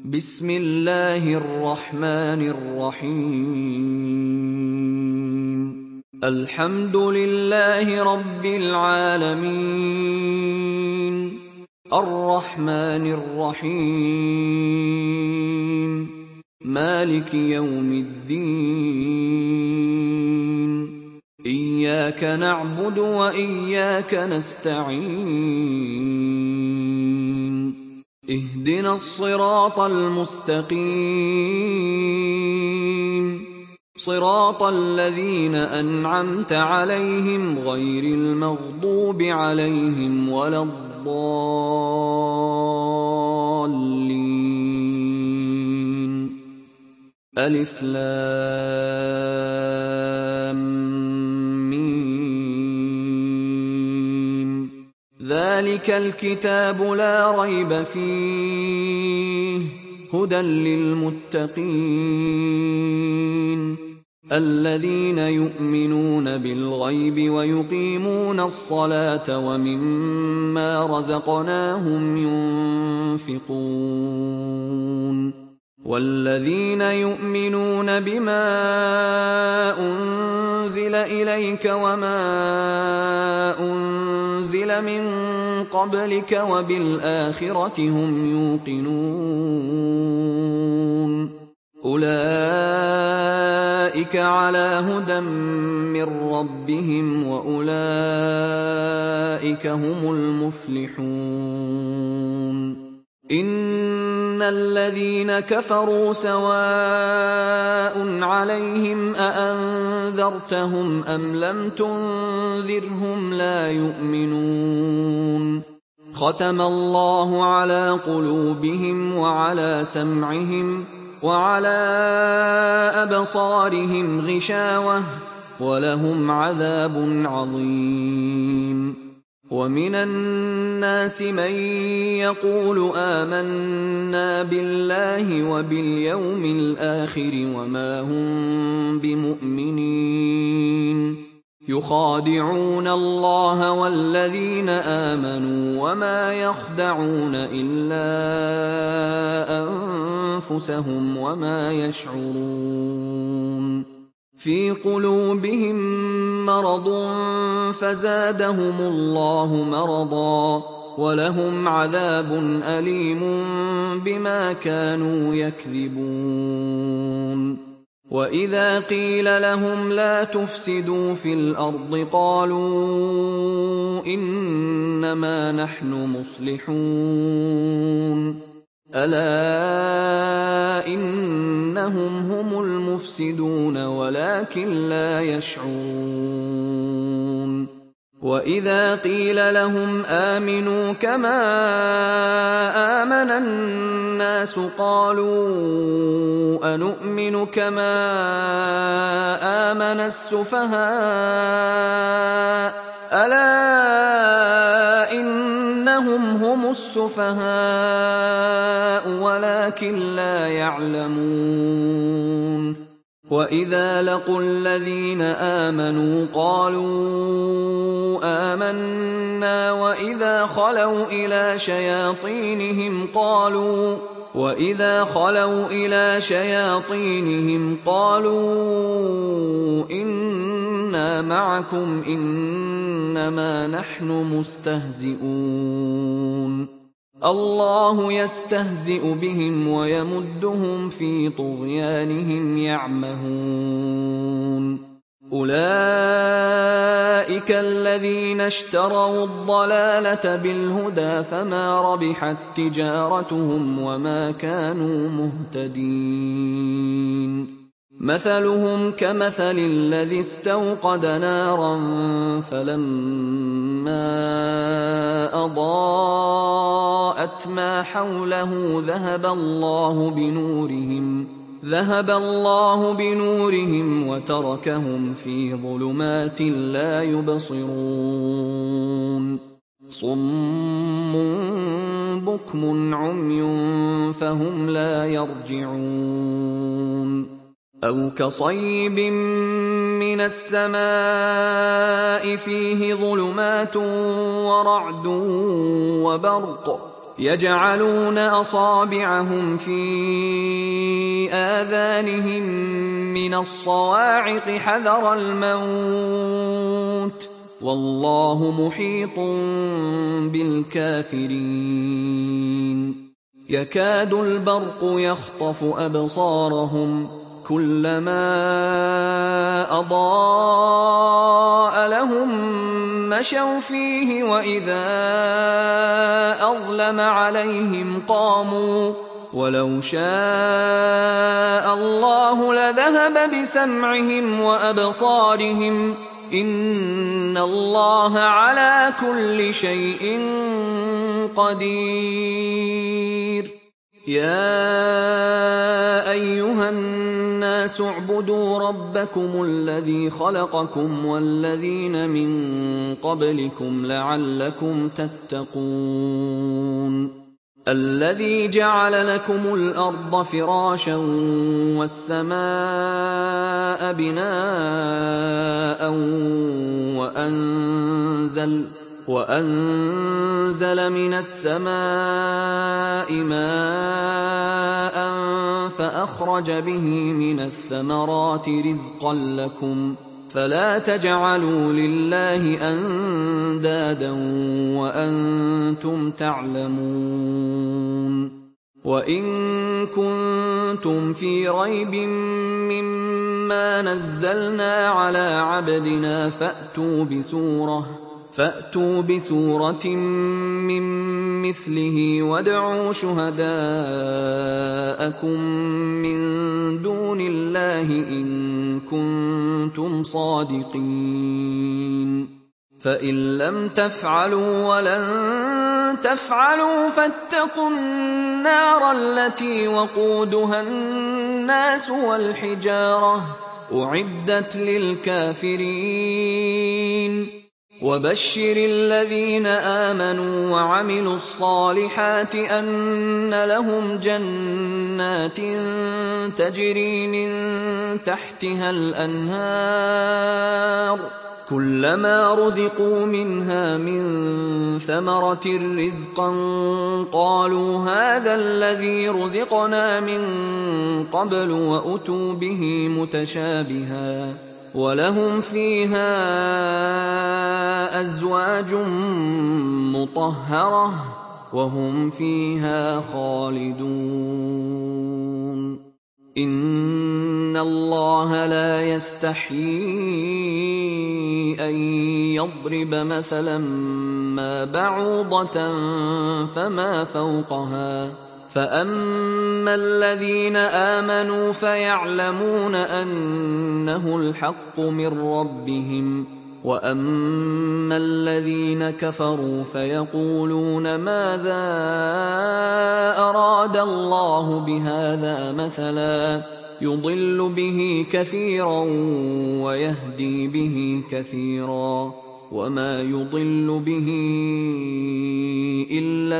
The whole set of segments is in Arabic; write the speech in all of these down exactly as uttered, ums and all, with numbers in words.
بسم الله الرحمن الرحيم. الحمد لله رب العالمين، الرحمن الرحيم، مالك يوم الدين. إياك نعبد وإياك نستعين. اهدنا الصراط المستقيم، صراط الذين أنعمت عليهم غير المغضوب عليهم ولا الضالين. ألف لام ذلك الكتاب لا ريب فيه هدى للمتقين الذين يؤمنون بالغيب ويقيمون الصلاة ومما رزقناهم ينفقون والذين يؤمنون بما أنزل إليك وما أنزل من قبلك وبالآخرة هم يوقنون أولئك على هدى من ربهم وأولئك هم المفلحون. إن الذين كفروا سواء عليهم أأنذرتهم أم لم تنذرهم لا يؤمنون. ختم الله على قلوبهم وعلى سمعهم وعلى أبصارهم غشاوة ولهم عذاب عظيم. ومن الناس من يقول آمنا بالله وباليوم الآخر وما هم بمؤمنين يخادعون الله والذين آمنوا وما يخدعون إلا أنفسهم وما يشعرون. في قلوبهم مرض فزادهم الله مرضا ولهم عذاب أليم بما كانوا يكذبون. وإذا قيل لهم لا تفسدوا في الأرض قالوا إنما نحن مصلحون ألا إنهم هم المفسدون ولكن لا يشعرون. وإذا قيل لهم آمنوا كما آمن الناس قالوا أنؤمن كما آمن السفهاء ألا إنهم هم السفهاء ولكن لا يعلمون. وإذا لقوا الذين آمنوا قالوا آمنا وإذا خلوا إلى شياطينهم قالوا وإذا خلوا إلى شياطينهم قالوا إنا معكم إنما نحن مستهزئون. الله يستهزئ بهم ويمدهم في طغيانهم يعمهون. أولئك الذين اشتروا الضلالة بالهدى فما ربحت تجارتهم وما كانوا مهتدين. مثلهم كمثل الذي استوقد نارا فلما أضاءت ما حوله ذهب الله بنورهم ذهب الله بنورهم وتركهم في ظلمات لا يبصرون. صم بكم عمي فهم لا يرجعون. أو كصيب من السماء فيه ظلمات ورعد وبرق يجعلون أصابعهم في آذانهم من الصواعق حذر الموت والله محيط بالكافرين يكاد البرق يخطف أبصارهم كلما أضاء لهم مشوا فيه وإذا أظلم عليهم قاموا ولو شاء الله لذهب بسمعهم وأبصارهم إن الله على كل شيء قدير يا أيها الناس اعبدوا ربكم الذي خلقكم والذين من قبلكم لعلكم تتقون الذي جعل لكم الأرض فراشا والسماء بناء وأنزل وأنزل من السماء ماء فأخرج به من الثمرات رزقا لكم فلا تجعلوا لله أندادا وأنتم تعلمون وإن كنتم في ريب مما نزلنا على عبدنا فأتوا بسورة فأتوا بسورة من مثله وادعوا شهداءكم من دون الله إن كنتم صادقين فإن لم تفعلوا ولن تفعلوا فاتقوا النار التي وقودها الناس والحجارة أعدت للكافرين وبشر الذين آمنوا وعملوا الصالحات أن لهم جنات تجري من تحتها الأنهار كلما رزقوا منها من ثمرة رزقا قالوا هذا الذي رزقنا من قبل وأتوا به متشابها ولهم فيها أزواج مطهرة وهم فيها خالدون إن الله لا يستحيي أن يضرب مثلا ما بعوضة فما فوقها فأما الذين آمنوا فيعلمون أنه الحق من ربهم وأما الذين كفروا فيقولون ماذا أراد الله بهذا مثلا يضل به كثيرا ويهدي به كثيرا وما يضل به إلا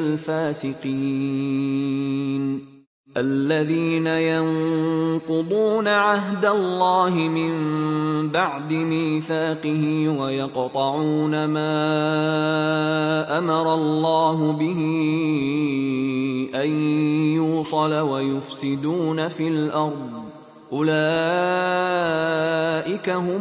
الفاسقين الذين ينقضون عهد الله من بعد ميثاقه ويقطعون ما أمر الله به أن يوصل ويفسدون في الأرض أولئك هم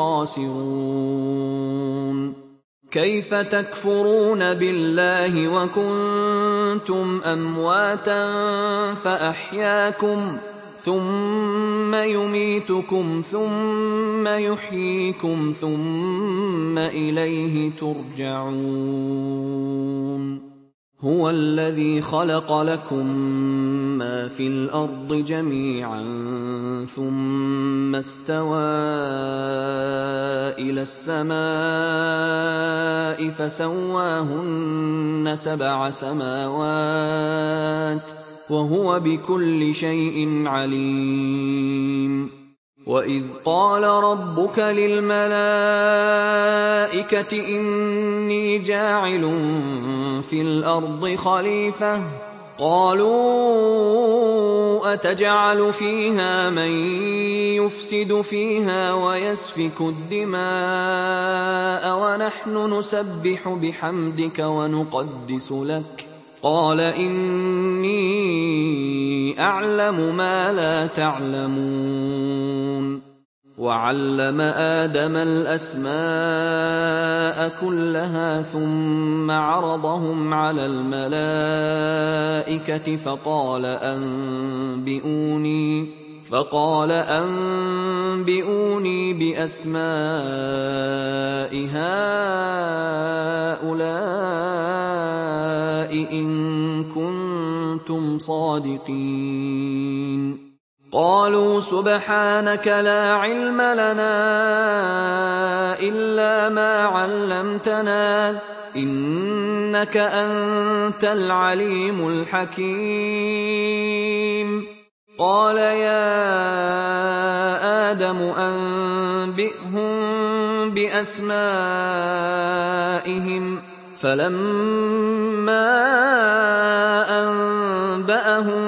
الخاسرون كيف تكفرون بالله وكنتم أمواتا فأحياكم ثم يميتكم ثم يحييكم ثم إليه ترجعون هو الذي خلق لكم ما في الأرض جميعا ثم استوى إلى السماء فسواهن سبع سماوات وهو بكل شيء عليم وإذ قال ربك للملائكة إني جاعل في الأرض خليفة قالوا أتجعل فيها من يفسد فيها ويسفك الدماء ونحن نسبح بحمدك ونقدس لك قال إني أعلم ما لا تعلمون. وعلم آدم الأسماء كلها ثم عرضهم على الملائكة فقال أنبئوني فقال أنبئوني بأسماء هؤلاء إن كنتم صادقين. قالوا سبحانك لا علم لنا إلا ما علمتنا إنك أنت العليم الحكيم. قال يا آدم أنبئهم بأسمائهم فلما أنبأهم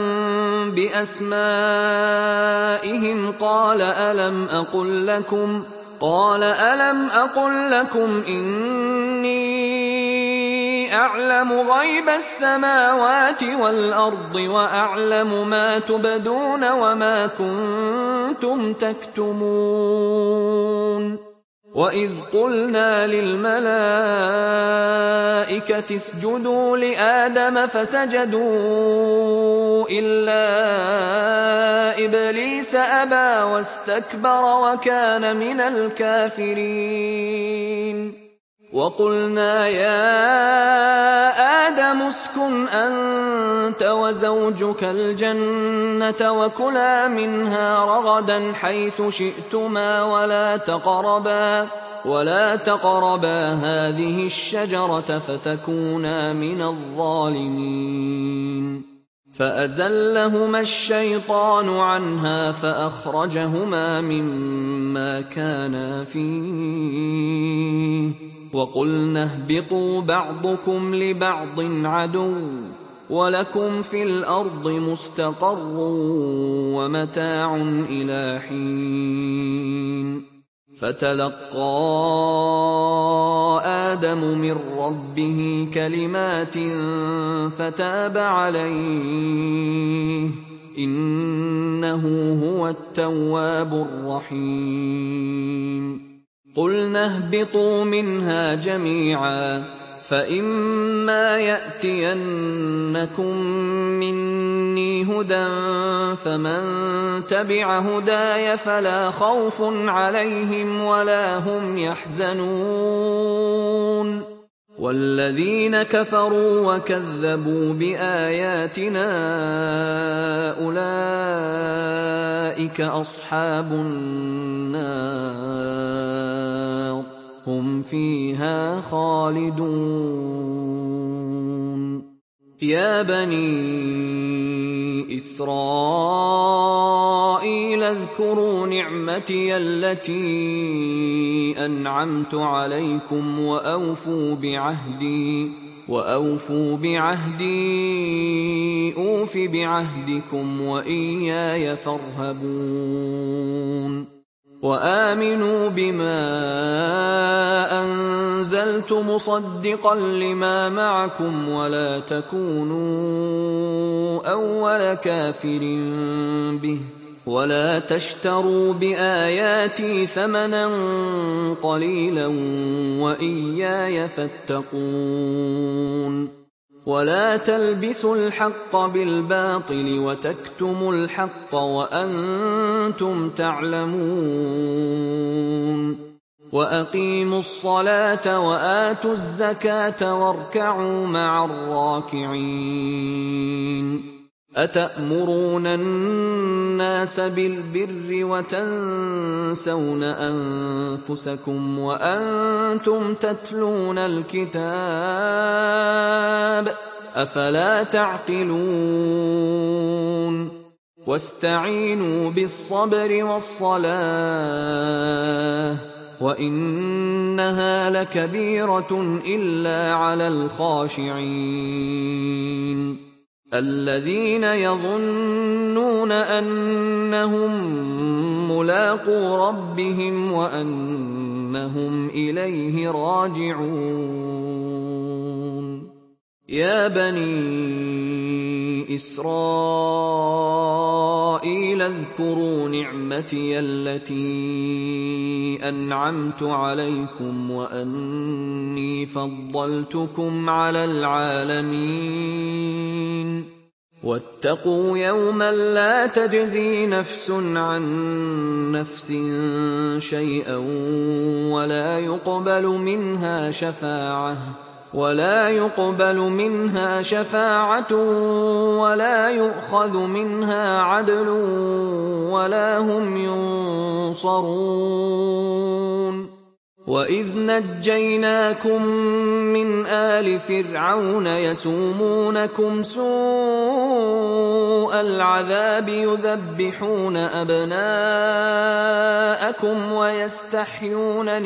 بأسمائهم قال ألم أقل لكم قال ألم أقل لكم إني أعلم غيب السماوات والأرض وأعلم ما تبدون وما كنتم تكتمون. وإذ قلنا للملائكة اسجدوا لآدم فسجدوا إلا إبليس أبى واستكبر وكان من الكافرين. وقلنا يا آدم اسكن أنت وزوجك الجنة وكلا منها رغدا حيث شئتما ولا تقربا ولا تقربا هذه الشجرة فتكونا من الظالمين. فأزلهما الشيطان عنها فأخرجهما مما كانا فيه وقلنا اهبطوا بعضكم لبعض عدو ولكم في الأرض مستقر ومتاع إلى حين. فتلقى آدم من ربه كلمات فتاب عليه إنه هو التواب الرحيم. قلنا اهبطوا منها جميعا فإما يأتينكم مني هدى فمن تبع هداي فلا خوف عليهم ولا هم يحزنون. والذين كفروا وكذبوا بآياتنا أولئك أصحاب النار هم فيها خالدون. يا بني إسرائيل اذكروا نعمتي التي أنعمت عليكم وأوفوا بعهدي وأوفوا بعهدي أوف بعهدكم وإياي فارهبون. وآمنوا بما أنزلت مصدقا لما معكم ولا تكونوا أول كافر به ولا تشتروا بآياتي ثمنا قليلا وإياي فاتقون. ولا تلبسوا الحق بالباطل وتكتموا الحق وأنتم تعلمون. وأقيموا الصلاة وآتوا الزكاة واركعوا مع الراكعين. أتأمرون الناس بالبر وتنسون أنفسكم وأنتم تتلون الكتاب أفلا تعقلون. واستعينوا بالصبر والصلاة وإنها لكبيرة إلا على الخاشعين الذين يظنون أنهم ملاقو ربهم وأنهم إليه راجعون. يا بني إسرائيل اذكروا نعمتي التي أنعمت عليكم وأني فضلتكم على العالمين واتقوا يوما لا تجزي نفس عن نفس شيئا ولا يقبل منها شفاعة ولا يقبل منها شفاعة ولا يؤخذ منها عدل ولا هم ينصرون وإذ نجيناكم من آل فرعون يسومونكم سوء العذاب يذبحون أبناءكم ويستحيون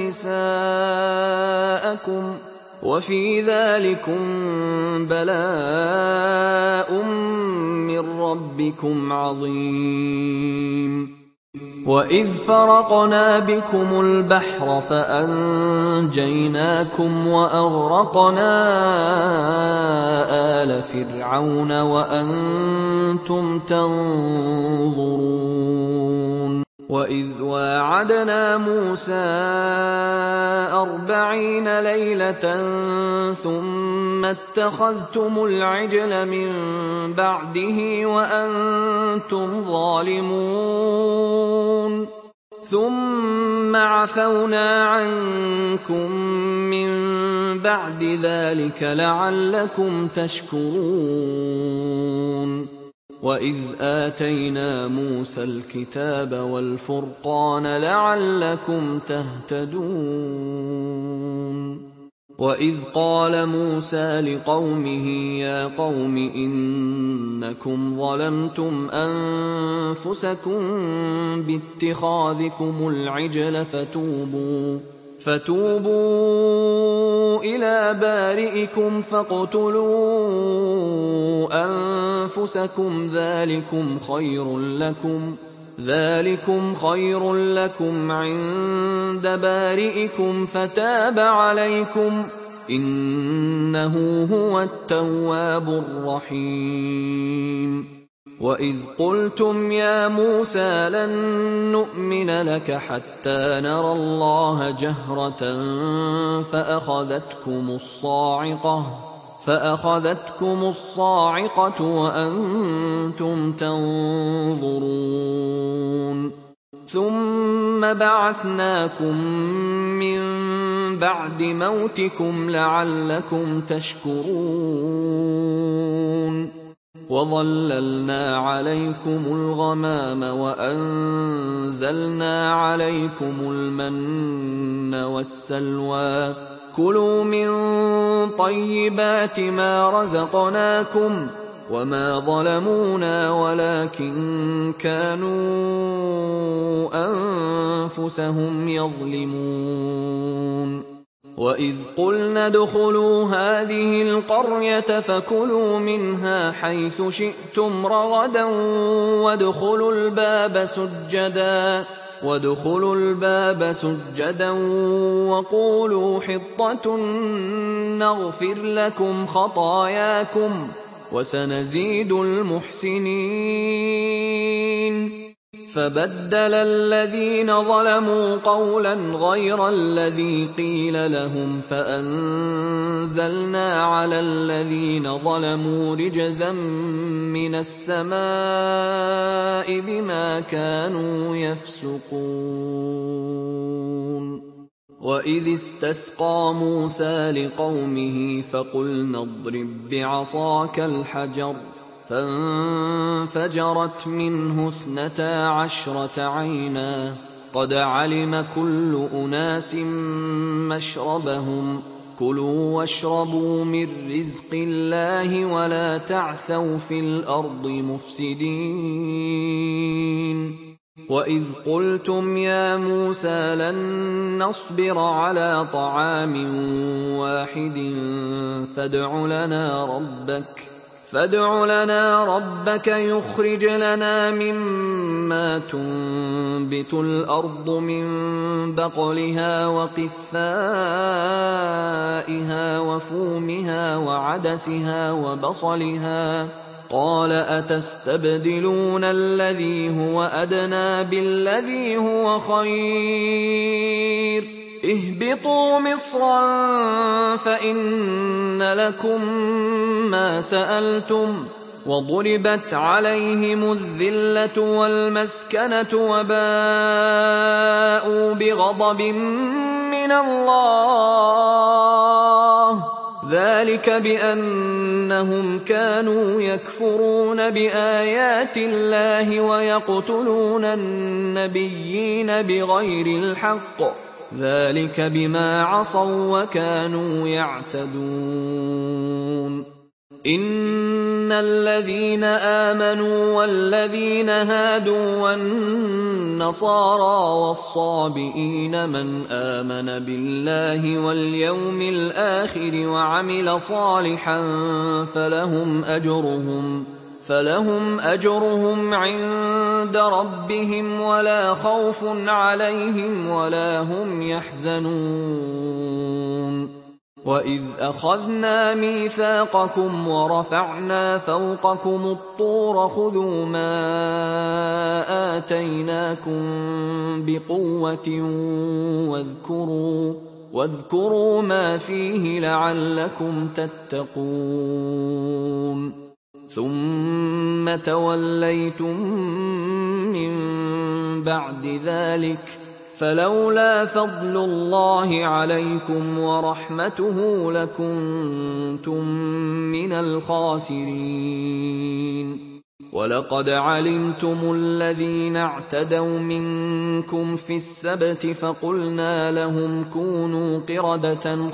نساءكم وفي ذلكم بلاء من ربكم عظيم وإذ فرقنا بكم البحر فأنجيناكم وأغرقنا آل فرعون وأنتم تنظرون وإذ واعدنا موسى أربعين ليلة ثم اتخذتم العجل من بعده وأنتم ظالمون ثم عفونا عنكم من بعد ذلك لعلكم تشكرون وإذ آتينا موسى الكتاب والفرقان لعلكم تهتدون وإذ قال موسى لقومه يا قوم إنكم ظلمتم أنفسكم باتخاذكم العجل فتوبوا فتوبوا إلى بارئكم فاقتلوا أنفسكم ذلكم خير لكم ذلكم خير لكم عند بارئكم فتاب عليكم إنه هو التواب الرحيم وإذ قلتم يا موسى لن نؤمن لك حتى نرى الله جهرة فأخذتكم الصاعقة فأخذتكم الصاعقة وأنتم تنظرون ثم بعثناكم من بعد موتكم لعلكم تشكرون وظللنا عليكم الغمام وأنزلنا عليكم المن والسلوى كلوا من طيبات ما رزقناكم وما ظلمونا ولكن كانوا أنفسهم يظلمون وإذ قلنا ادخلوا هذه القرية فكلوا منها حيث شئتم رغدا وادخلوا الباب سجدا وادخلوا الباب سجدا وقولوا حطة نغفر لكم خطاياكم وسنزيد المحسنين فبدل الذين ظلموا قولا غير الذي قيل لهم فأنزلنا على الذين ظلموا رجزا من السماء بما كانوا يفسقون وإذ استسقى موسى لقومه فقلنا اضرب بعصاك الحجر فانفجرت منه اثنتا عشرة عينا قد علم كل أناس مشربهم كلوا واشربوا من رزق الله ولا تعثوا في الأرض مفسدين وإذ قلتم يا موسى لن نصبر على طعام واحد فادع لنا ربك فادع لنا ربك يخرج لنا مما تنبت الأرض من بقلها وقثائها وفومها وعدسها وبصلها قال أتستبدلون الذي هو أدنى بالذي هو خير اهبطوا مصرا فإن لكم ما سألتم وضربت عليهم الذلة والمسكنة وباءوا بغضب من الله ذلك بأنهم كانوا يكفرون بآيات الله ويقتلون النبيين بغير الحق ذلك بما عصوا وكانوا يعتدون إن الذين آمنوا والذين هادوا والنصارى والصابئين من آمن بالله واليوم الآخر وعمل صالحا فلهم أجرهم فلهم أجرهم عند ربهم ولا خوف عليهم ولا هم يحزنون وإذ أخذنا ميثاقكم ورفعنا فوقكم الطور خذوا ما آتيناكم بقوة واذكروا واذكروا ما فيه لعلكم تتقون ثم توليتم من بعد ذلك فلولا فضل الله عليكم ورحمته لكنتم من الخاسرين ولقد علمتم الذين اعتدوا منكم في السبت فقلنا لهم كونوا قردة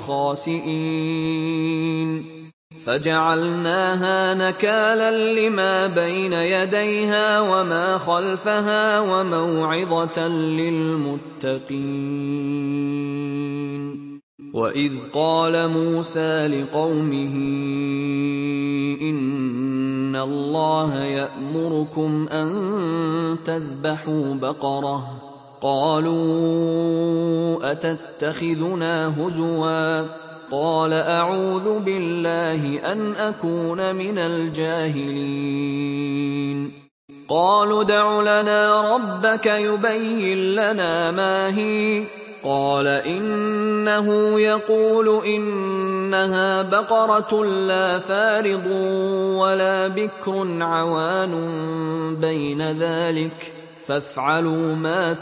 خاسئين فجعلناها نكالا لما بين يديها وما خلفها وموعظة للمتقين وإذ قال موسى لقومه إن الله يأمركم أن تذبحوا بقرة قالوا أتتخذنا هزوا قال أعوذ بالله أن أكون من الجاهلين قالوا ادع لنا ربك يبين لنا ما هي قال إنه يقول إنها بقرة لا فارض ولا بكر عوان بين ذلك فافعلوا ما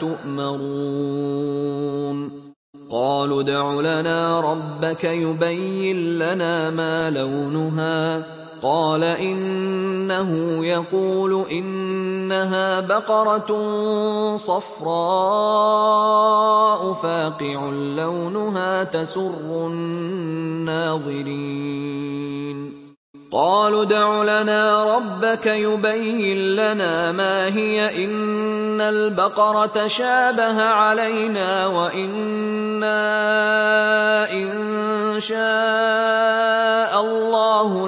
تؤمرون قالوا ادع لنا ربك يبين لنا ما لونها قال إنه يقول إنها بقرة صفراء فاقع لونها تسر الناظرين قالوا ادع لنا ربك يبين لنا ما هي إن البقرة شابه علينا وإنا إن شاء الله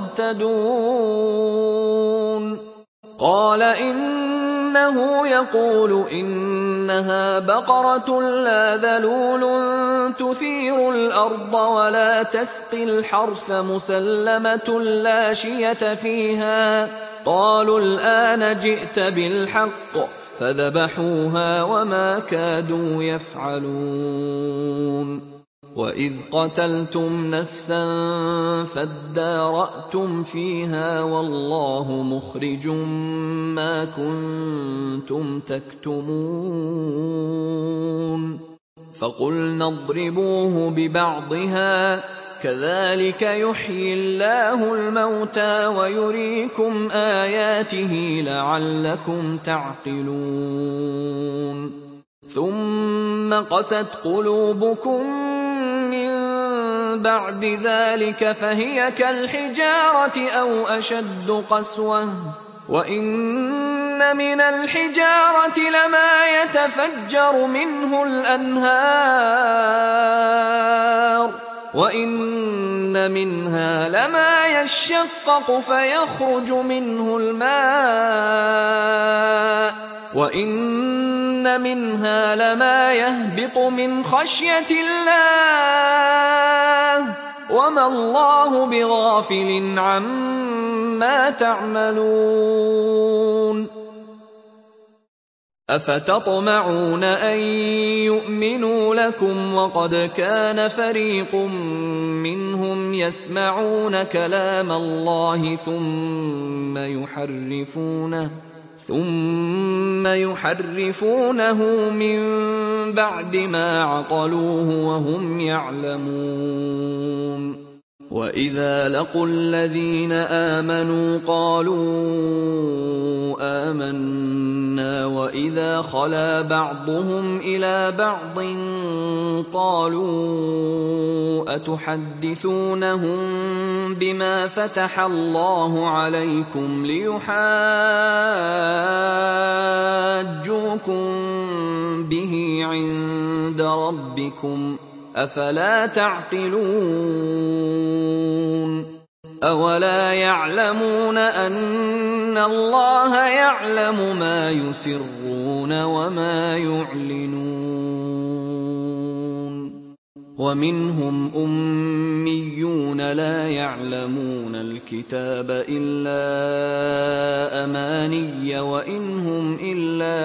لمهتدون قال إنه يقول إنها بقرة لا ذلول تثير الأرض ولا تسقي الحرث مسلمة لا شية فيها قالوا الآن جئت بالحق فذبحوها وما كادوا يفعلون وإذ قتلتم نفسا فادارأتم فيها والله مخرج ما كنتم تكتمون فقلنا اضربوه ببعضها كذلك يحيي الله الموتى ويريكم آياته لعلكم تعقلون ثم قست قلوبكم من بعد ذلك فهي كالحجارة أو أشد قسوة وإن من الحجارة لما يتفجر منه الأنهار وإن منها لما يشقق فيخرج منه الماء وإن منها لما يهبط من خشية الله وما الله بغافل عما تعملون أفتطمعون أن يؤمنوا لكم وقد كان فريق منهم يسمعون كلام الله ثم يحرفونه ثم يحرفونه من بعد ما عقلوه وهم يعلمون وإذا لقوا الذين آمنوا قالوا آمنا وإذا خلا بعضهم إلى بعض قالوا أتحدثونهم بما فتح الله عليكم ليحاجوكم به عند ربكم أفلا تعقلون أولا يعلمون أن الله يعلم ما يسرون وما يعلنون ومنهم أميون لا يعلمون الكتاب إلا أماني وإن هم إلا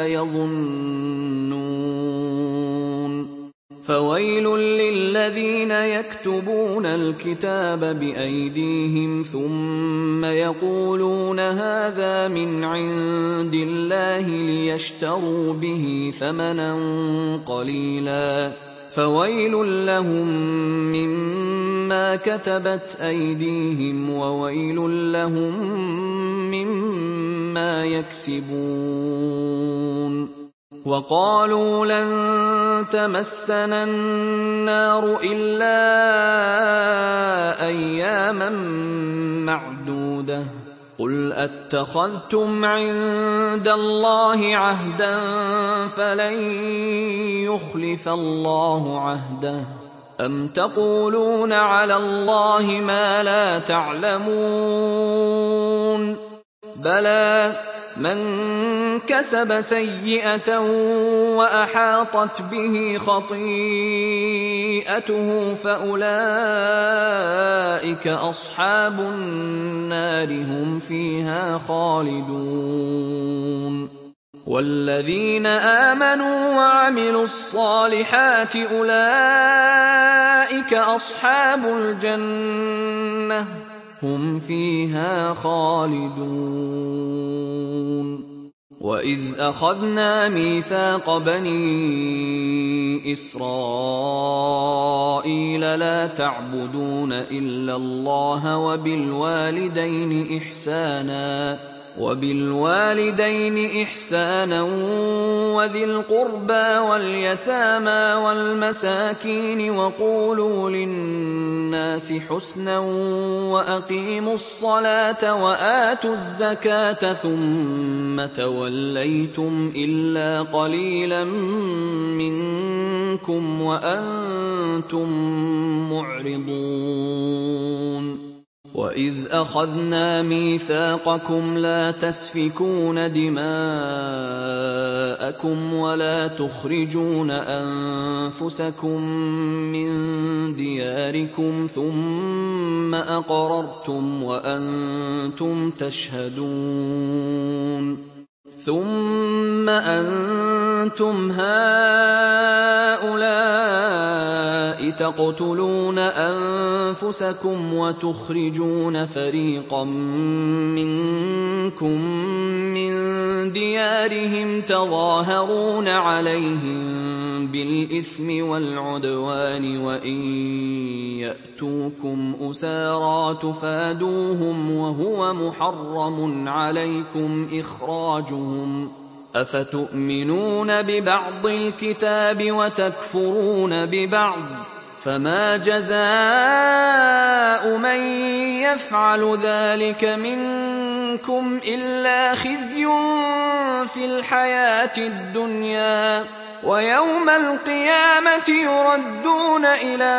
يظنون فويل للذين يكتبون الكتاب بأيديهم ثم يقولون هذا من عند الله ليشتروا به ثمنا قليلا فويل لهم مما كتبت أيديهم وويل لهم مما يكسبون وقالوا لن تمسنا النار إلا أياما معدودة قل أتخذتم عند الله عهدا فلن يخلف الله عهده أم تقولون على الله ما لا تعلمون بلى من كسب سيئة وأحاطت به خطيئته فأولئك أصحاب النار هم فيها خالدون والذين آمنوا وعملوا الصالحات أولئك أصحاب الجنة هم فيها خالدون وإذ أخذنا ميثاق بني إسرائيل لا تعبدون إلا الله وبالوالدين إحسانا وبالوالدين إحسانا وذي القربى واليتامى والمساكين وقولوا للناس حسنا وأقيموا الصلاة وآتوا الزكاة ثم توليتم إلا قليلا منكم وأنتم معرضون وإذ أخذنا ميثاقكم لا تسفكون دماءكم ولا تخرجون أنفسكم من دياركم ثم أقررتم وأنتم تشهدون ثم أنتم هؤلاء تقتلون أنفسكم وتخرجون فريقا منكم من ديارهم تظاهرون عليهم بالإثم والعدوان وإن يأتوكم أسارى تفادوهم وهو محرم عليكم إخراجهم أفتؤمنون ببعض الكتاب وتكفرون ببعض فما جزاء من يفعل ذلك منكم إلا خزي في الحياة الدنيا ويوم القيامة يردون إلى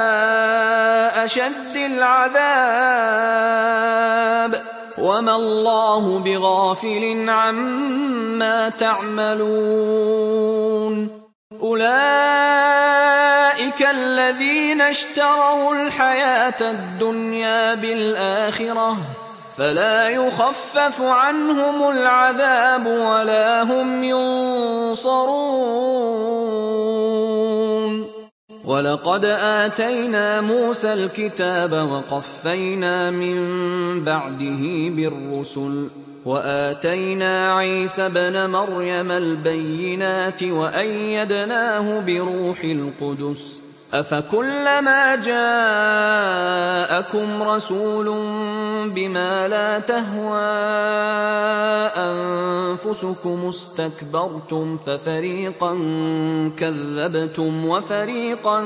أشد العذاب وما الله بغافل عما تعملون أولئك الذين اشتروا الحياة الدنيا بالآخرة فلا يخفف عنهم العذاب ولا هم ينصرون ولقد آتينا موسى الكتاب وقفينا من بعده بالرسل وآتينا عيسى ابن مريم البينات وأيدناه بروح القدس أفكلما جاءكم رسول بما لا تهوى أنفسكم استكبرتم ففريقا كذبتم وفريقا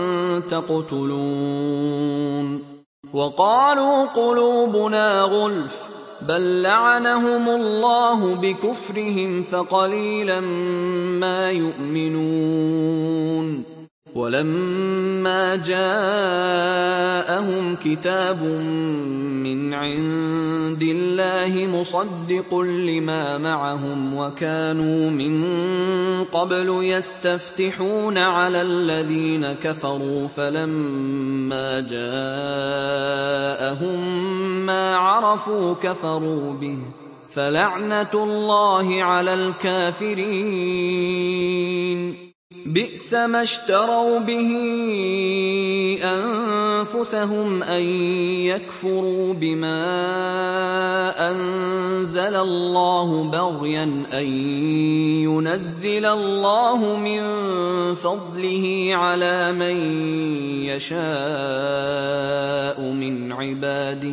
تقتلون وقالوا قلوبنا غلف بل لعنهم الله بكفرهم فقليلا ما يؤمنون ولما جاءهم كتاب من عند الله مصدق لما معهم وكانوا من قبل يستفتحون على الذين كفروا فلما جاءهم ما عرفوا كفروا به فلعنة الله على الكافرين بئس ما اشتروا به أنفسهم أن يكفروا بما أنزل الله بغيا أن ينزل الله من فضله على من يشاء من عباده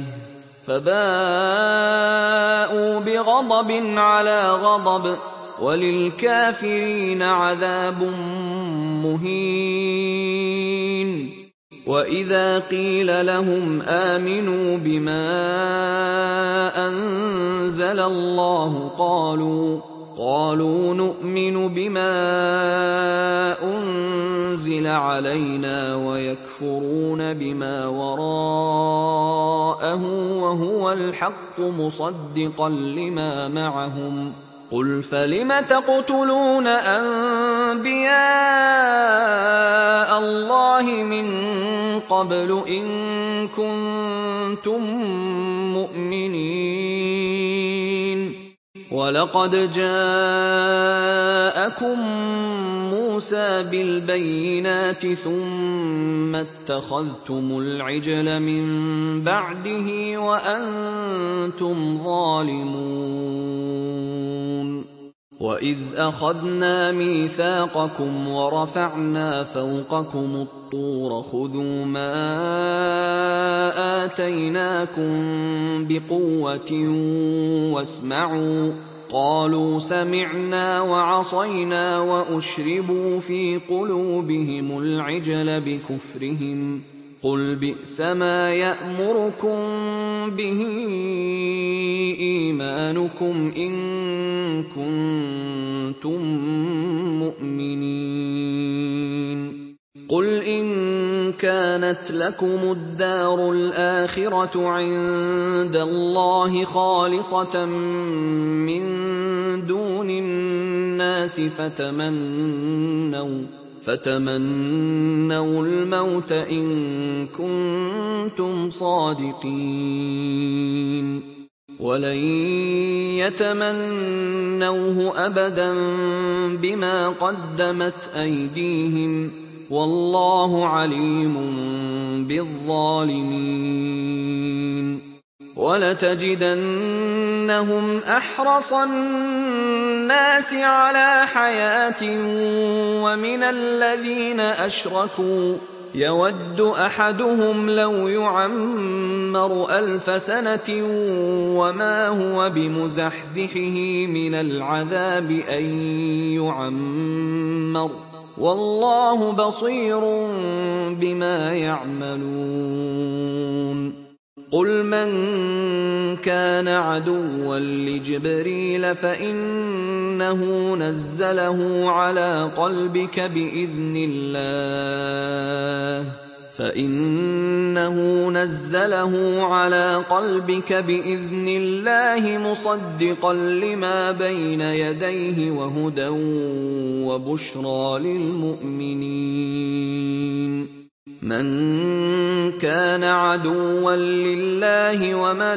فباءوا بغضب على غضب وللكافرين عذاب مهين وإذا قيل لهم آمنوا بما أنزل الله قالوا قالوا نؤمن بما أنزل علينا ويكفرون بما وراءه وهو الحق مصدقا لما معهم قل فلم تقتلون أنبياء الله من قبل إن كنتم مؤمنين ولقد جاءكم موسى بالبينات ثم اتخذتم العجل من بعده وأنتم ظالمون وإذ أخذنا ميثاقكم ورفعنا فوقكم الطور خذوا ما آتيناكم بقوة واسمعوا قالوا سمعنا وعصينا وأشربوا في قلوبهم العجل بكفرهم قل بئس ما يأمركم به إيمانكم إن كنتم مؤمنين قل إن كانت لكم الدار الآخرة عند الله خالصة من دون الناس فتمنوا فتمنوا الموت إن كنتم صادقين ولن يتمنوه أبدا بما قدمت أيديهم والله عليم بالظالمين ولتجدنهم أحرص الناس على حياة ومن الذين أشركوا يود أحدهم لو يعمر ألف سنة وما هو بمزحزحه من العذاب أن يعمر والله بصير بما يعملون قل من كان عدوا لجبريل فإنه نزله على قلبك بإذن الله فإنه نزله على قلبك بإذن الله مصدقا لما بين يديه وهدى وبشرى للمؤمنين من كان عدوا لله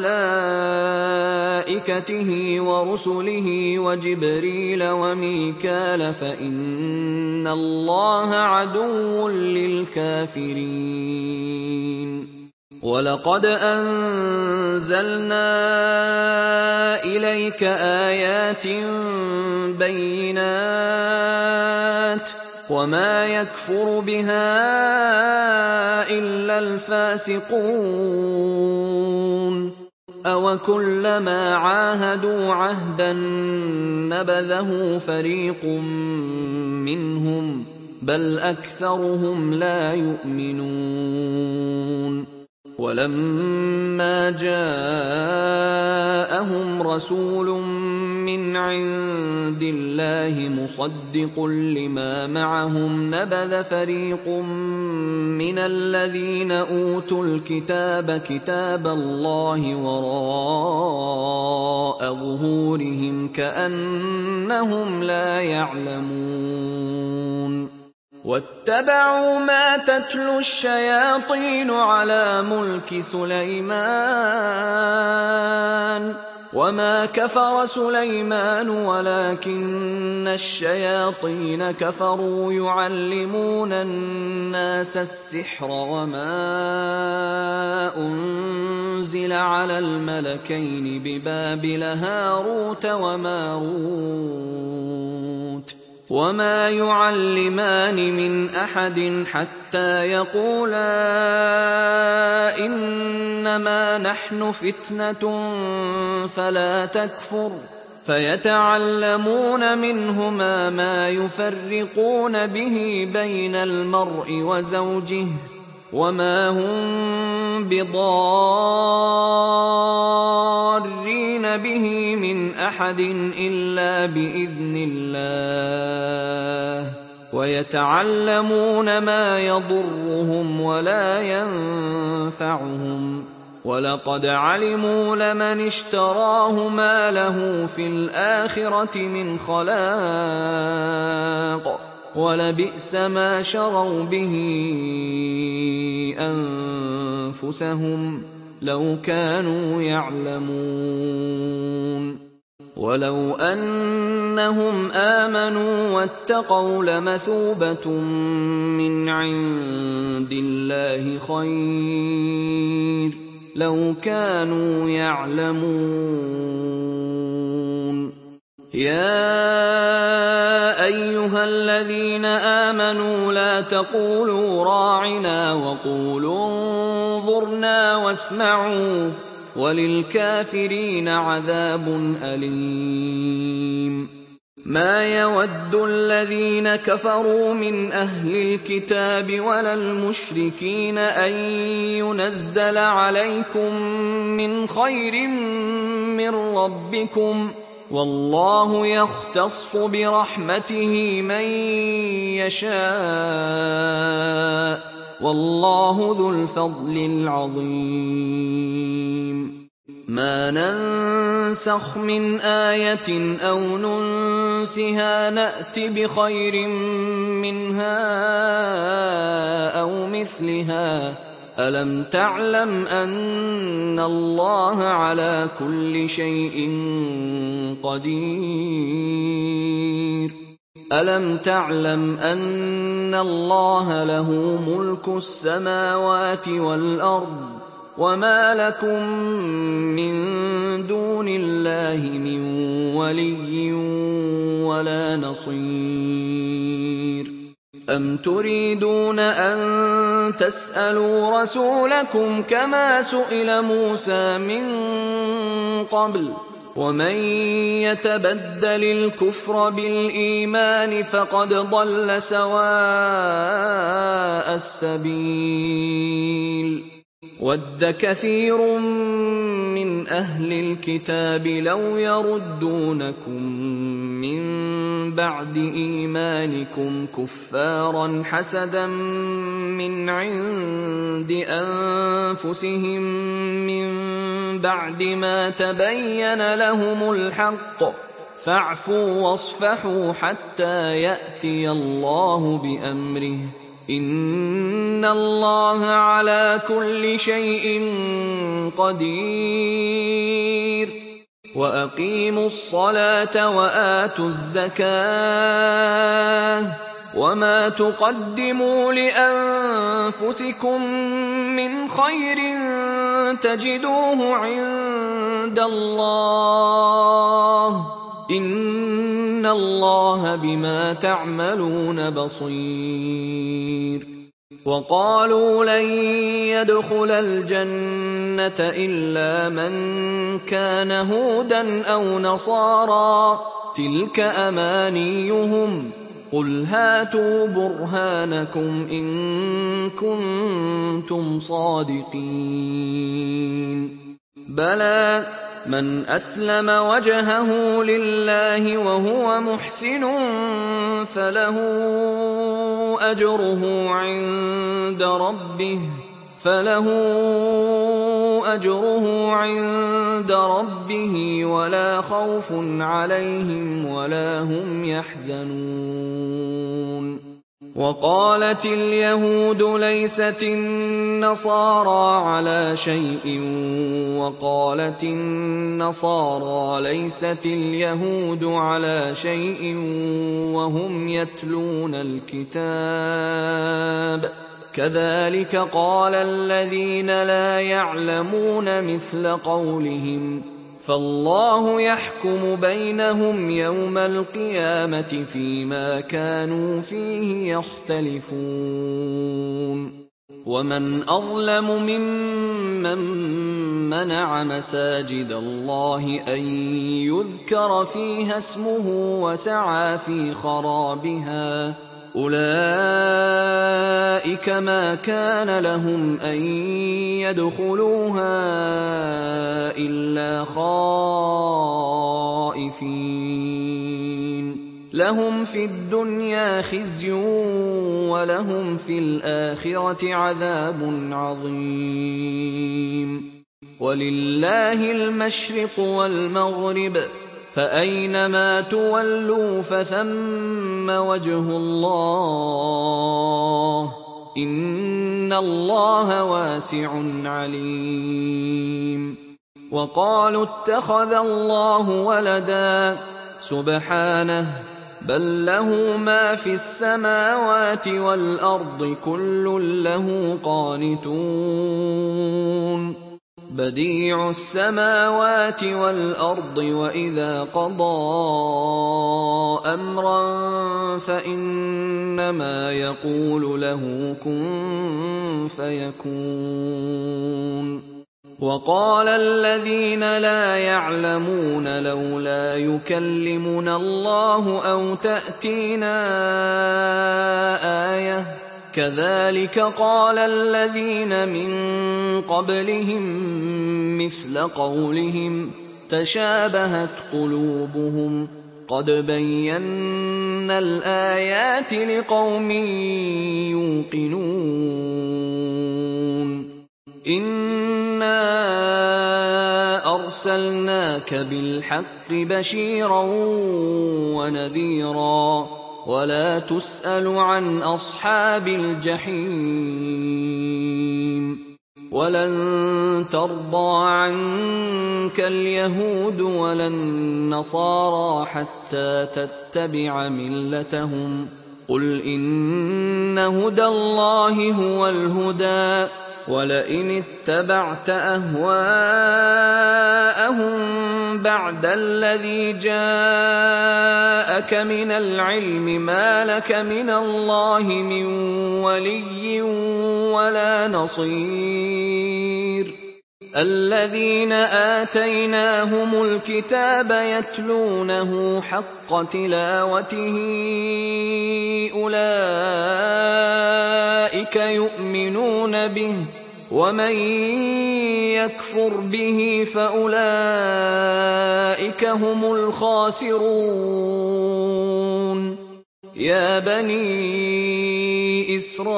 وملائكته ورسله وجبريل وميكال فإن الله عدو للكافرين ولقد أنزلنا إليك آيات بينات وما يكفر بها إلا الفاسقون أوكلما عاهدوا عهدا نبذه فريق منهم بل أكثرهم لا يؤمنون ولما جاءهم رسول من عند الله مصدق لما معهم نبذ فريق من الذين أوتوا الكتاب كتاب الله وراء ظهورهم كأنهم لا يعلمون واتبعوا ما تتلو الشياطين على ملك سليمان وما كفر سليمان ولكن الشياطين كفروا يعلمون الناس السحر وما أنزل على الملكين ببابل هاروت وماروت وما يعلمان من أحد حتى يقولا إنما نحن فتنة فلا تكفر فيتعلمون منهما ما يفرقون به بين المرء وزوجه وما هم بضارين به من أحد إلا بإذن الله ويتعلمون ما يضرهم ولا ينفعهم ولقد علموا لمن اشتراه ما له في الآخرة من خلاق ولبئس ما شروا به أنفسهم لو كانوا يعلمون ولو أنهم آمنوا واتقوا لمثوبة من عند الله خير لو كانوا يعلمون يا أيها الذين آمنوا لا تقولوا راعنا وقولوا انظرنا واسمعوا وللكافرين عذاب أليم ما يود الذين كفروا من أهل الكتاب ولا المشركين أن ينزل عليكم من خير من ربكم والله يختص برحمته من يشاء والله ذو الفضل العظيم ما ننسخ من آية أو ننسها نأت بخير منها أو مثلها ألم تعلم أن الله على كل شيء قدير ألم تعلم أن الله له ملك السماوات والأرض وما لكم من دون الله من ولي ولا نصير أم تريدون أن تسألوا رسولكم كما سئل موسى من قبل ومن يتبدل الكفر بالإيمان فقد ضل سواء السبيل وَدَّ كَثِيرٌ مِّنْ أَهْلِ الْكِتَابِ لَوْ يَرُدُّونَكُم مِّن بَعْدِ إِيمَانِكُمْ كُفَّارًا حَسَدًا مِّنْ عِندِ أَنفُسِهِم مِّن بَعْدِ مَا تَبَيَّنَ لَهُمُ الْحَقُّ ۖ فَاعْفُوا وَاصْفَحُوا حَتَّىٰ يَأْتِيَ اللَّهُ بِأَمْرِهِ ۗ إِنَّ اللَّهَ عَلَىٰ كُلِّ شَيْءٍ قَدِيرٌ. وَأَقِيمُوا الصَّلَاةَ وَآتُوا الزَّكَاةَ ۚ وَمَا تُقَدِّمُوا لِأَنفُسِكُم مِّنْ خَيْرٍ تَجِدُوهُ عِندَ اللَّهِ ۗ إِنَّ اللَّهَ بِمَا تَعْمَلُونَ بَصِيرٌ. وَقَالُوا لَن يَدْخُلَ الْجَنَّةَ إِلَّا مَن كَانَ هُودًا أَوْ نَصَارَىٰ ۗ تِلْكَ أَمَانِيُّهُمْ ۗ قُلْ هَاتُوا بُرْهَانَكُمْ إِن كُنتُمْ صَادِقِينَ. بَلَىٰ مَنْ أَسْلَمَ وَجْهَهُ لِلَّهِ وَهُوَ مُحْسِنٌ فَلَهُ أَجْرُهُ عِندَ رَبِّهِ فَلَهُ أَجْرُهُ عِندَ رَبِّهِ وَلَا خَوْفٌ عَلَيْهِمْ وَلَا هُمْ يَحْزَنُونَ. وَقَالَتِ الْيَهُودُ لَيْسَتِ النَّصَارَىٰ عَلَىٰ شَيْءٍ وَقَالَتِ النَّصَارَىٰ لَيْسَتِ الْيَهُودُ عَلَىٰ شَيْءٍ وَهُمْ يَتْلُونَ الْكِتَابَ ۚ كَذَٰلِكَ قَالَ الَّذِينَ لَا يَعْلَمُونَ مِثْلَ قَوْلِهِمْ ۚ فَاللَّهُ يَحْكُمُ بَيْنَهُمْ يَوْمَ الْقِيَامَةِ فِيمَا كَانُوا فِيهِ يَخْتَلِفُونَ. وَمَنْ أَظْلَمُ مِمَّن مَّنَعَ مَسَاجِدَ اللَّهِ أَن يُذْكَرَ فِيهَا اسْمُهُ وَسَعَىٰ فِي خَرَابِهَا ۚ أُولَٰئِكَ مَا كَانَ لَهُمْ أَن يَدْخُلُوهَا إِلَّا خَائِفِينَ. لَهُمْ فِي الدُّنْيَا خِزْيٌ وَلَهُمْ فِي الْآخِرَةِ عَذَابٌ عَظِيمٌ. وَلِلَّهِ الْمَشْرِقُ وَالْمَغْرِبُ، فَأَيْنَمَا تُوَلُّوا فَثَمَّ وَجْهُ اللَّهِ ۚ إِنَّ اللَّهَ وَاسِعٌ عَلِيمٌ. وَقَالُوا اتَّخَذَ اللَّهُ وَلَدًا، سُبْحَانَهُ، بَل لَّهُ مَا فِي السَّمَاوَاتِ وَالْأَرْضِ كُلٌّ لَّهُ قَانِتُونَ. بَدِيعُ السَّمَاوَاتِ وَالْأَرْضِ، وَإِذَا قَضَىٰ أَمْرًا فَإِنَّمَا يَقُولُ لَهُ كُن فَيَكُونُ. وَقَالَ الَّذِينَ لَا يَعْلَمُونَ لَوْلَا يُكَلِّمُنَا اللَّهُ أَوْ تَأْتِينَا آيَةٌ ۗ كَذَٰلِكَ قَالَ الَّذِينَ مِن قَبْلِهِم مِّثْلَ قَوْلِهِمْ ۘ تَشَابَهَتْ قُلُوبُهُمْ ۗ قَدْ بَيَّنَّا الْآيَاتِ لِقَوْمٍ يُوقِنُونَ. إِنَّا أَرْسَلْنَاكَ بِالْحَقِّ بَشِيرًا وَنَذِيرًا، وَلَا تُسْأَلُ عَنْ أَصْحَابِ الْجَحِيمِ. وَلَن تَرْضَىٰ عَنكَ الْيَهُودُ وَلَا النَّصَارَىٰ حَتَّىٰ تَتَّبِعَ مِلَّتَهُمْ ۗ قُلْ إِنَّ هُدَى اللَّهِ هُوَ الْهُدَىٰ ۗ وَلَئِنِ اتَّبَعْتَ أَهْوَاءَهُم بَعْدَ الَّذِي جَاءَكَ مِنَ الْعِلْمِ مَا لَكَ مِنَ اللَّهِ مِن وَلِيٍّ وَلَا نَصِيرٍ. الَّذِينَ آتَيْنَاهُمُ الْكِتَابَ يَتْلُونَهُ حَقَّ تِلَاوَتِهِ أُولَٰئِكَ يُؤْمِنُونَ بِهِ، ومن يكفر به فأولئك هم الخاسرون يا بني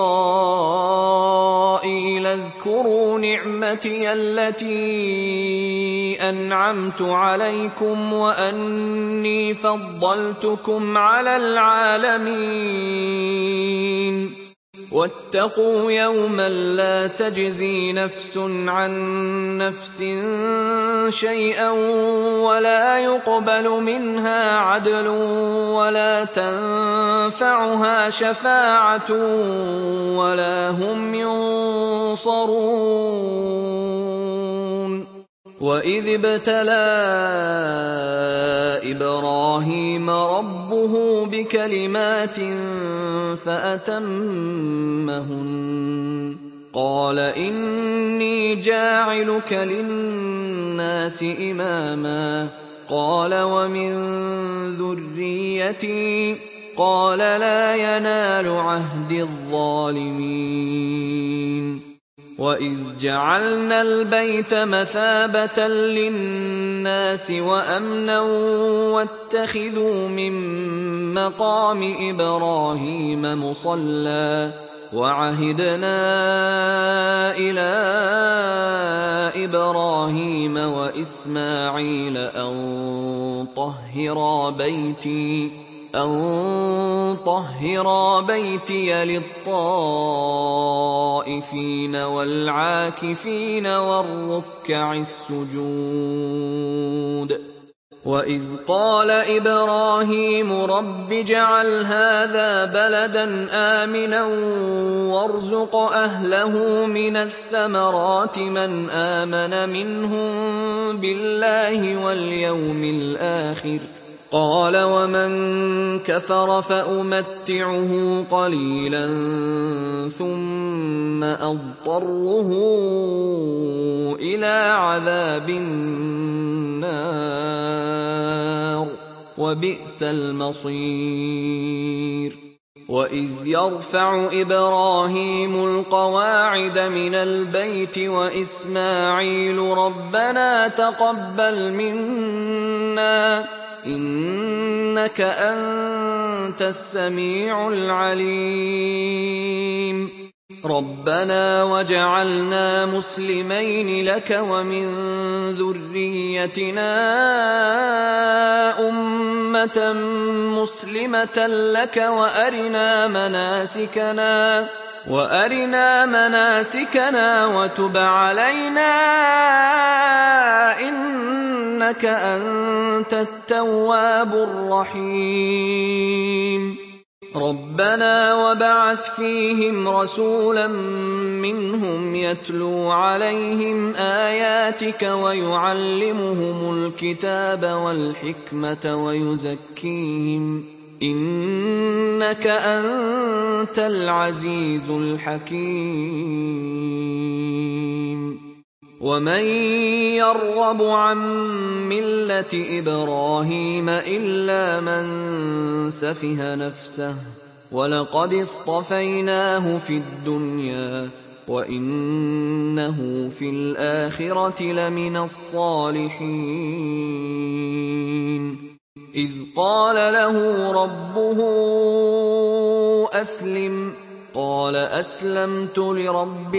إسرائيل اذكروا نعمتي التي أنعمت عليكم وأني فضلتكم على العالمين واتقوا يوما لا تجزي نفس عن نفس شيئا ولا يقبل منها عدل ولا تنفعها شفاعة ولا هم ينصرون وإذ ابتلى إبراهيم ربه بكلمات فأتمهن قال إني جاعلك للناس إماما قال ومن ذريتي قال لا ينال عهد الظالمين وإذ جعلنا البيت مثابة للناس وأمنا واتخذوا من مقام إبراهيم مصلى وعهدنا إلى إبراهيم وإسماعيل أن طهرا بيتي أن طهرا بيتي للطائفين والعاكفين والركع السجود وإذ قال إبراهيم رب اجعل هذا بلدا آمنا وارزق أهله من الثمرات من آمن منهم بالله واليوم الآخر قال ومن كفر فأمتعه قليلا ثم أضطره إلى عذاب النار وبئس المصير وإذ يرفع إبراهيم القواعد من البيت وإسماعيل ربنا تقبل منا إنك أنت السميع العليم ربنا وجعلنا مسلمين لك ومن ذريتنا أمة مسلمة لك وأرنا مناسكنا وأرنا مناسكنا وتب علينا إنك أنت التواب الرحيم ربنا وبعث فيهم رسولا منهم يتلو عليهم آياتك ويعلمهم الكتاب والحكمة ويزكيهم إنك أنت العزيز الحكيم ومن يرغب عن ملة إبراهيم إلا من سفه نفسه ولقد اصطفيناه في الدنيا وإنه في الآخرة لمن الصالحين إذ قال له ربه أسلم قال أسلمت لرب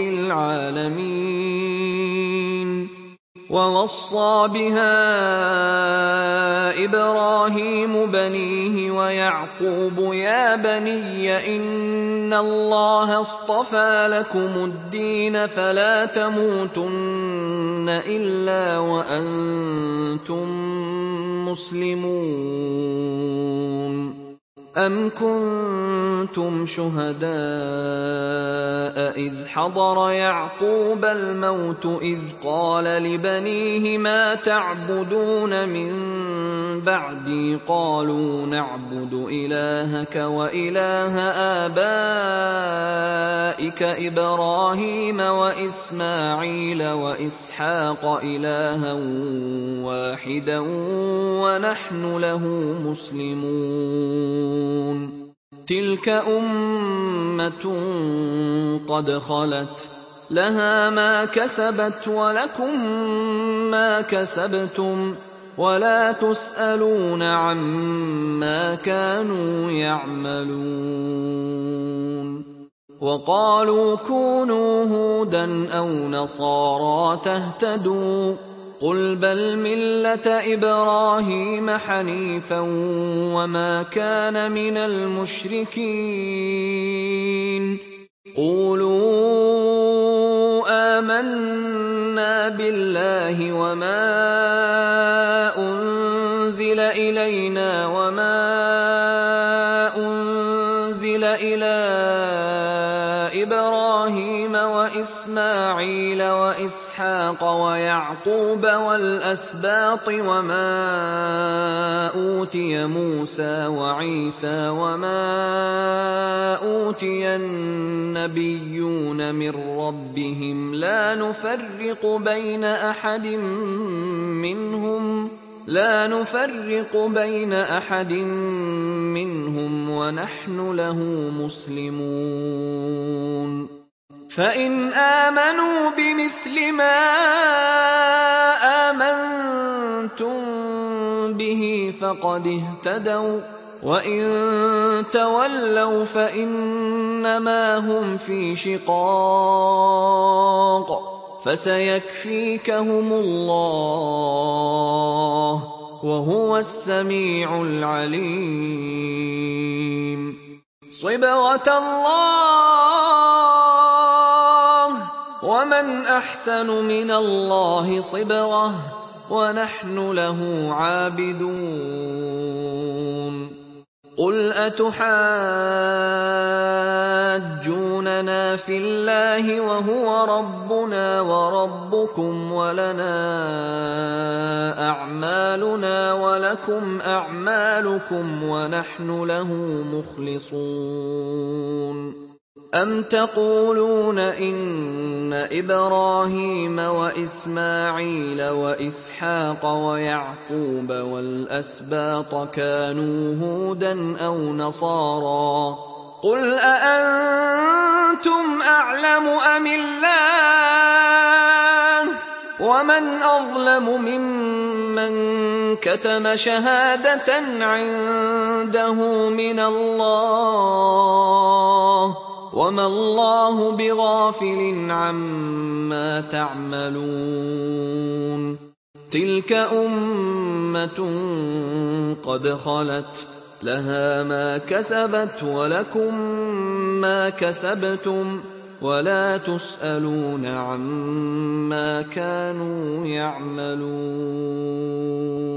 العالمين ووصى بها إبراهيم بنيه ويعقوب يا بني إن الله اصطفى لكم الدين فلا تموتن إلا وأنتم مسلمون أم كنتم شهداء إذ حضر يعقوب الموت إذ قال لبنيه ما تعبدون من بعدي قالوا نعبد إلهك وإله آبائك إبراهيم وإسماعيل وإسحاق إلها واحدا ونحن له مسلمون تلك أمة قد خلت لها ما كسبت ولكم ما كسبتم ولا تسألون عما كانوا يعملون. وقالوا كونوا هودا أو نصارى تهتدوا قل بل ملة إبراهيم حنيفا وما كان من المشركين. قولوا آمنا بالله وما أنزل إلينا وما أنزل إلى إبراهيم وإسماعيل وإسحاق ويعقوب والأسباط وما أوتي موسى وعيسى وما أوتي النبيون من ربهم لا نفرق بين أحد منهم لا نفرق بين أحد منهم ونحن له مسلمون. فإن آمنوا بمثل ما آمنتم به فقد اهتدوا وإن تولوا فإنما هم في شقاق فسيكفيكهم الله وهو السميع العليم. صبغة الله ومن أحسن من الله صبغة ونحن له عابدون. قل أتحاجوننا في الله وهو ربنا وربكم ولنا أعمالنا ولكم أعمالكم ونحن له مخلصون. أم تقولون إن إبراهيم وإسماعيل وإسحاق ويعقوب والأسباط كانوا هودا أو نصارى قل أأنتم أعلم أم الله ومن أظلم ممن كتم شهادة عنده من الله وما الله بغافل عما تعملون. تلك أمة قد خلت لها ما كسبت ولكم ما كسبتم ولا تسألون عما كانوا يعملون.